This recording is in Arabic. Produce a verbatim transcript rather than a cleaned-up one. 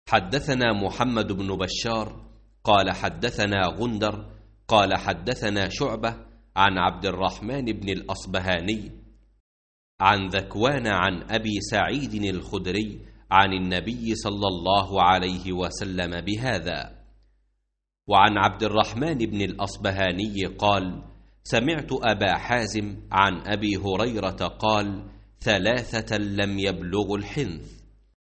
حدثنا محمد بن بشار قال حدثنا غندر قال حدثنا شعبة عن عبد الرحمن بن الأصبهاني عن ذكوان عن أبي سعيد الخدري عن النبي صلى الله عليه وسلم بهذا. وعن عبد الرحمن بن الأصبهاني قال: سمعت أبا حازم عن أبي هريرة قال: ثلاثة لم يبلغوا الحنث.